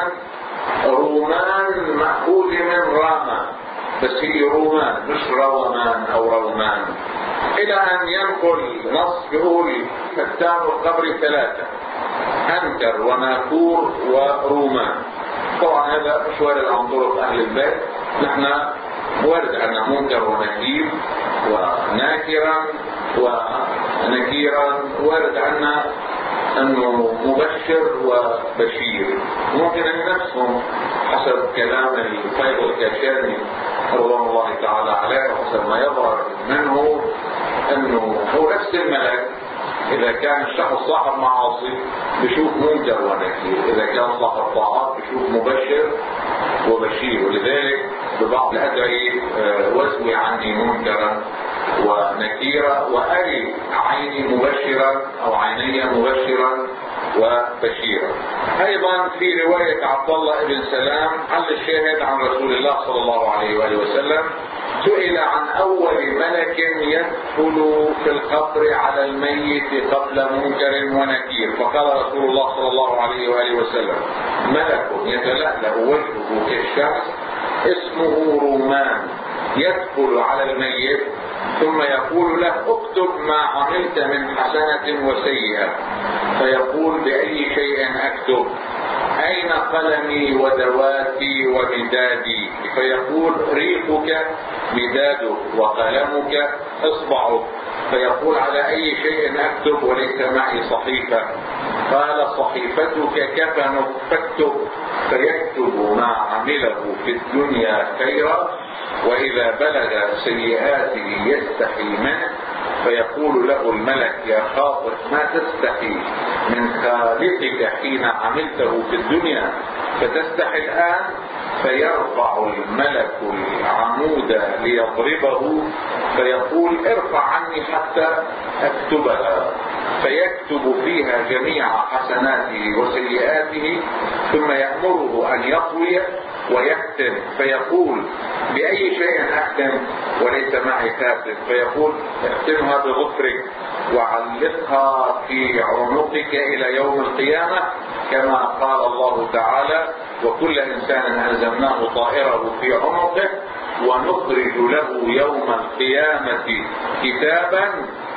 رومان مأخوذ من راما، بس هي رومان مش رومان أو رومان. إلى أن ينقل نص بيقول فتان القبر ثلاثة، أنكر وناكور ورومان. طبعا هذا مش وارد عن طرق أهل البيت، نحن وارد أن منكر ونكير وناكرا ونكيرا، وارد عنا أنه مبشر وبشير، ممكن أن نفسهم حسب كلام الفيض الكاشاني رضوان الله تعالى عليه، وحسب ما يظهر منه أنه هو نفس الملك. إذا كان الشخص صاحب معاصي بشوف منكر ونكير، إذا كان صاحب طاعات بشوف مبشر وبشير. ولذلك ببعض الأدعية واسوي عني منكرا ونكيرا، وأري عيني مبشرا أو عيني مبشرا وبشيرا. أيضا في رواية عبد الله بن سلام عن الشاهد عن رسول الله صلى الله عليه وآله وسلم، سئل عن أول ملك يدخل في القبر على الميت قبل منكر ونكير، فقال رسول الله صلى الله عليه وآله وسلم ملك يتلألأ وجهه كالشمس اسمه رومان، يدخل على الميت ثم يقول له اكتب ما عملت من حسنة وسيئة، فيقول بأي شيء أكتب؟ أين قلمي ودواتي ومدادي؟ فيقول ريقك مدادك وقلمك إصبعك، فيقول على أي شيء أكتب وليس معي صحيفة؟ قال صحيفتك كفنك فاكتب، فيكتب ما عمله في الدنيا خيرا، وإذا بلغ سيئاته يستحي منه، فيقول له الملك يا خاطر ما تستحي من خالقك حين عملته في الدنيا فتستحي الآن؟ فيرفع الملك العمود ليضربه، فيقول ارفع عني حتى أكتبها، فيكتب فيها جميع حسناته وسيئاته، ثم يأمره أن يطوي ويختم، فيقول بأي شيء أختم وليس معي كاتب؟ فيقول اختمها بظفرك وعلقها في عنقك إلى يوم القيامة، كما قال الله تعالى وكل إنسان ألزمناه طائره في عنقه ونخرج له يوم القيامة كتابا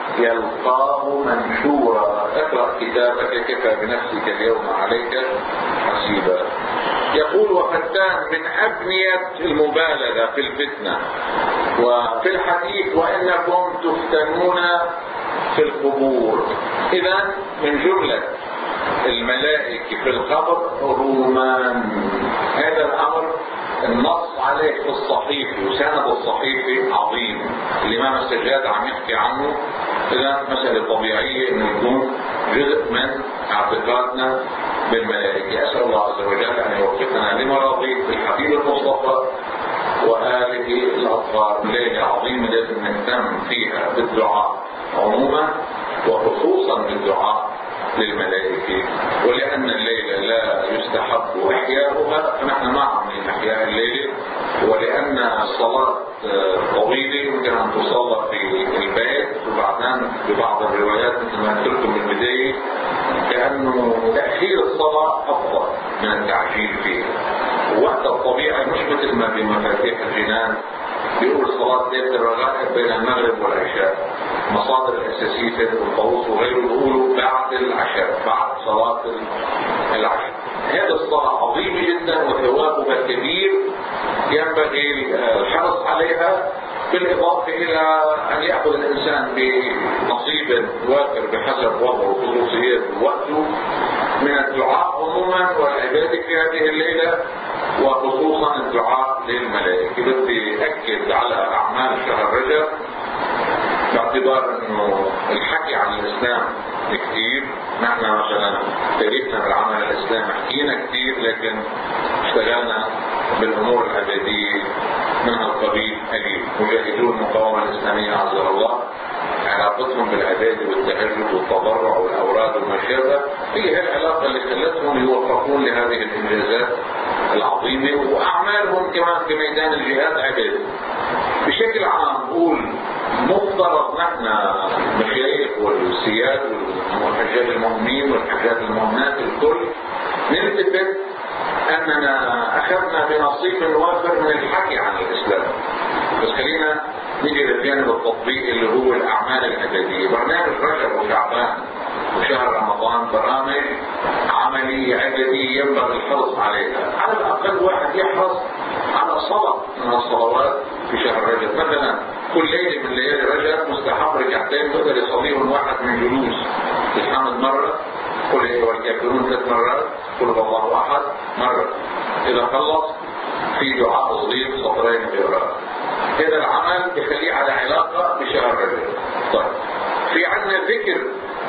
يلقاه منشورا، اقرأ كتابك كفى بنفسك اليوم عليك حسيبا. يقول وفتان من أبنية المبالغة في الفتنة وفي الحديث وإنكم تفتنون في القبور. إذا من جملة الملائكة في القبر رومان. هذا الأمر النص عليه في الصحيفة، وسند الصحيفة عظيم، الإمام السجاد عم يحكي عنه. إذا مسألة طبيعية إنه يكون جزء من اعتقادنا بالملائكة. أسأل الله عز وجل أن يوفقنا لمراضي الحبيب المصطفى وآله الأطهار. ليلة عظيمة لازم نهتم فيها بالدعاء عموما، وخصوصا بالدعاء للملائكة، ولأن الليلة لا يستحب إحياؤها فنحن ما عاملين إحياء الليلة، ولأن الصلاة طويلة يمكن أن تصلى في البيت، وبعدين ببعض الروايات مثل ما قلتم من البداية كأن انه تأخير الصلاة افضل من التعجيل فيها. وقت الطبيعي مش مثل ما في مفاتيح الجنان بيقول صلاة ليلة الرغائب بين المغرب والعشاء. مصادر الأساسية والطاووس وغيره بيقولوا بعد العشاء، بعد صلاة العشاء. هذه الصلاة عظيمة جدا وثوابها كبير، ينبغي الحرص عليها، بالإضافة إلى أن يأخذ الإنسان بنصيب وافر بحسب وضعه وخصوصيات وقته من الدعاء عموما والعبادة في هذه الليلة، وخصوصا الدعاء للملائكة. بدي أكد على أعمال شهر رجب باعتبار أنه الحكي عن الإسلام كثير. نحن مثلا تاريخنا بالعمل الإسلامي حكينا كثير، لكن اشتغلنا بالأمور العبادية من القبيل قليل. مجاهدون المقاومة الإسلامية عز الله علاقتهم بالعبادة والتهجد والتضرع والأوراد وما شابه هي العلاقة اللي خلتهم يوفقون لهذه الإنجازات العظيمة، وأعمالهم كمان في ميدان الجهاد عبادة. بشكل عام نقول مفترض نحن المشايخ والسياد والحجاج المؤمنين والحجاج المؤمنات الكل نلتفت أننا أخذنا بنصيب وافر من الحكي عن الإسلام. بس خلينا نيجي للجانب التطبيقي اللي هو الأعمال العبادية. برنامج رجب وشعبان وشهر رمضان برامج عملية عبادية ينبغي الحرص عليها. على الأقل واحد يحرص على صلاة من الصلوات في شهر رجب. مثلا كل ليلة من ليالي رجب مستحب ركعتين يقدر يصليهم واحد من جلوس الحمد مرة، قل أيها الكافرون ثلاث مرات، قل هو الله أحد مرة. إذا خلص في دعاء صغير سطرين بيقرأ. هذا العمل بيخليه على علاقة بشهر رجب. طيب في عندنا ذكر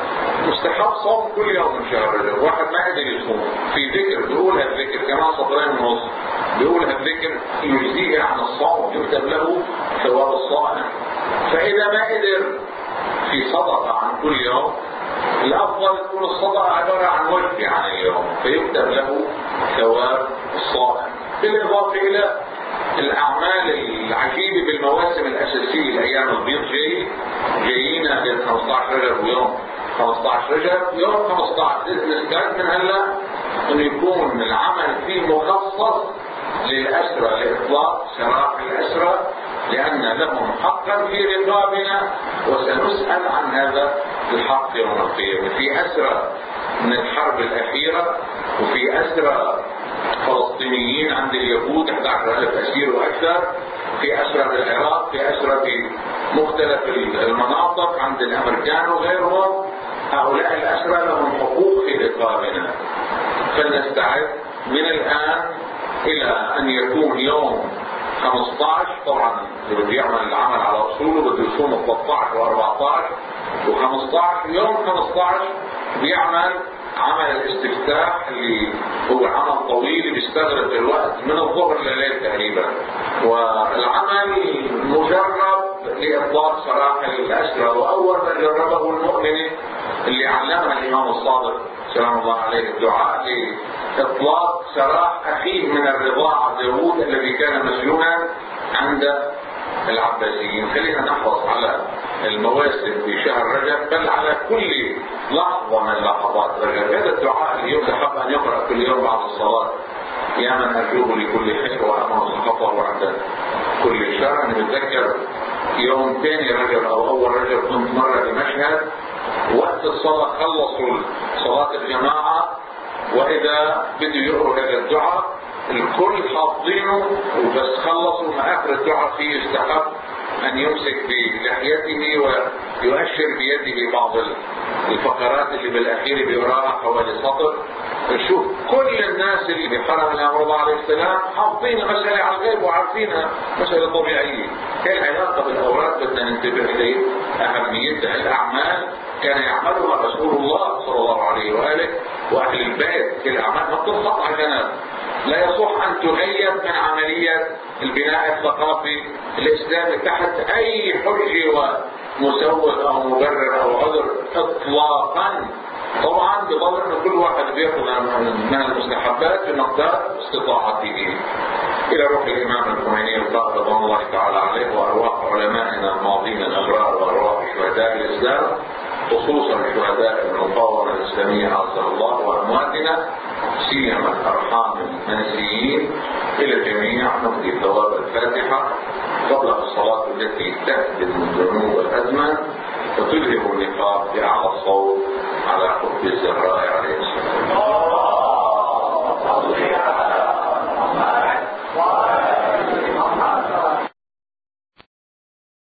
مستحب صوم كل يوم من شهر رجب. واحد ما قدر يصوم في ذكر بيقول هالذكر كمان سطرين ونص، بيقول هالذكر يجزيه عن الصوم يكتب له ثواب الصائم. فإذا ما قدر في صدقة عن كل يوم، الأفضل تكون الصدقة عبارة عن وجبة عن اليوم فيكتب له ثواب الصائم. بالإضافة إلى الأعمال العجيبة بالمواسم الأساسية. الأيام البيض جاي جايينا ليلة خمسة عشر رجب ويوم خمسة عشر رجب. يوم خمسة عشر نستعد من هلا أن يكون العمل فيه مخصص للأسرى، لإطلاق سراح الأسرى، لأن لهم حقا في رقابنا وسنسأل عن هذا الحق يوم القيامة. في أسرى من الحرب الأخيرة، وفي أسرى فلسطينيين عند اليهود أحد عشر ألف أسير وأكثر، في أسرى بالعراق، في أسرى في مختلف المناطق عند الأمريكان وغيرهم. هؤلاء الأسرى لهم حقوق في رقابنا، فلنستعد من الآن إلى أن يكون يوم خمسة عشر. طبعا اللي بده يعمل العمل على أصوله بده يصوم ثلاثة عشر وأربعة عشر وخمسة عشر. يوم خمسة عشر بيعمل عمل الاستفتاح اللي هو عمل طويل بيستغرق الوقت من الظهر لليل تقريبا، والعمل مجرب لإطلاق سراح الأسرى. وأول من جربه المؤمن اللي علمها الإمام الصادق سلام الله عليه الدعاء لإطلاق سراح أخيه من الرضاعة داوود الذي كان مسجونا عند العباسيين. خلينا نحرص على المواسم في شهر رجب، بل على كل لحظة من لحظات رجب. هذا الدعاء اللي يستحب أن يقرأ كل يوم بعد الصلاة: يا من أرجوه لكل خير وأمن سخطه عند كل شر. أنا بتذكر يوم ثاني رجب أو أول رجب كنت مرة بمشهد، وقت الصلاة خلصوا صلاة الجماعة، وإذا بدوا يقروا هذا الدعاء الكل حافظينه، وبس خلصوا ما آخر الدعاء فيه يستحب أن يمسك بلحيته ويؤشر بيده بعض الفقرات اللي بالأخير بيقراها حوالي سطر. نشوف كل الناس اللي بحرم الأمر الله عليه السلام حافظين مسألة على الغيب وعارفينها مسألة طبيعية. هي العلاقة بالأوراد بدنا ننتبه إليه، أهميتها. الأعمال كان يعملها رسول الله صلى الله عليه وآله وأهل البيت. الأعمال ما بتنقطع على جنب. لا يصح أن تغير من عملية البناء الثقافي الإسلامي تحت أي حجة ومسوغ أو مبرر أو عذر إطلاقا. طبعا بضل أن كل واحد بيأخذ من المستحبات بمقدار استطاعته. إلى روح الإمام الخميني القائد رضوان الله تعالى عليه وأرواح علمائنا الماضين الأبرار وأرواح شهداء الإسلام خصوصا شهداء المقاومة الإسلامية عز الله وأمواتنا، سيما الأرحام المنسيين. إلى الجميع نهدي ثواب الفاتحة قبل الصلاة التي تهدم الذنوب والأزمة وتلهم النفاق بأعلى الصوت على حب الزهراء عليه السلام.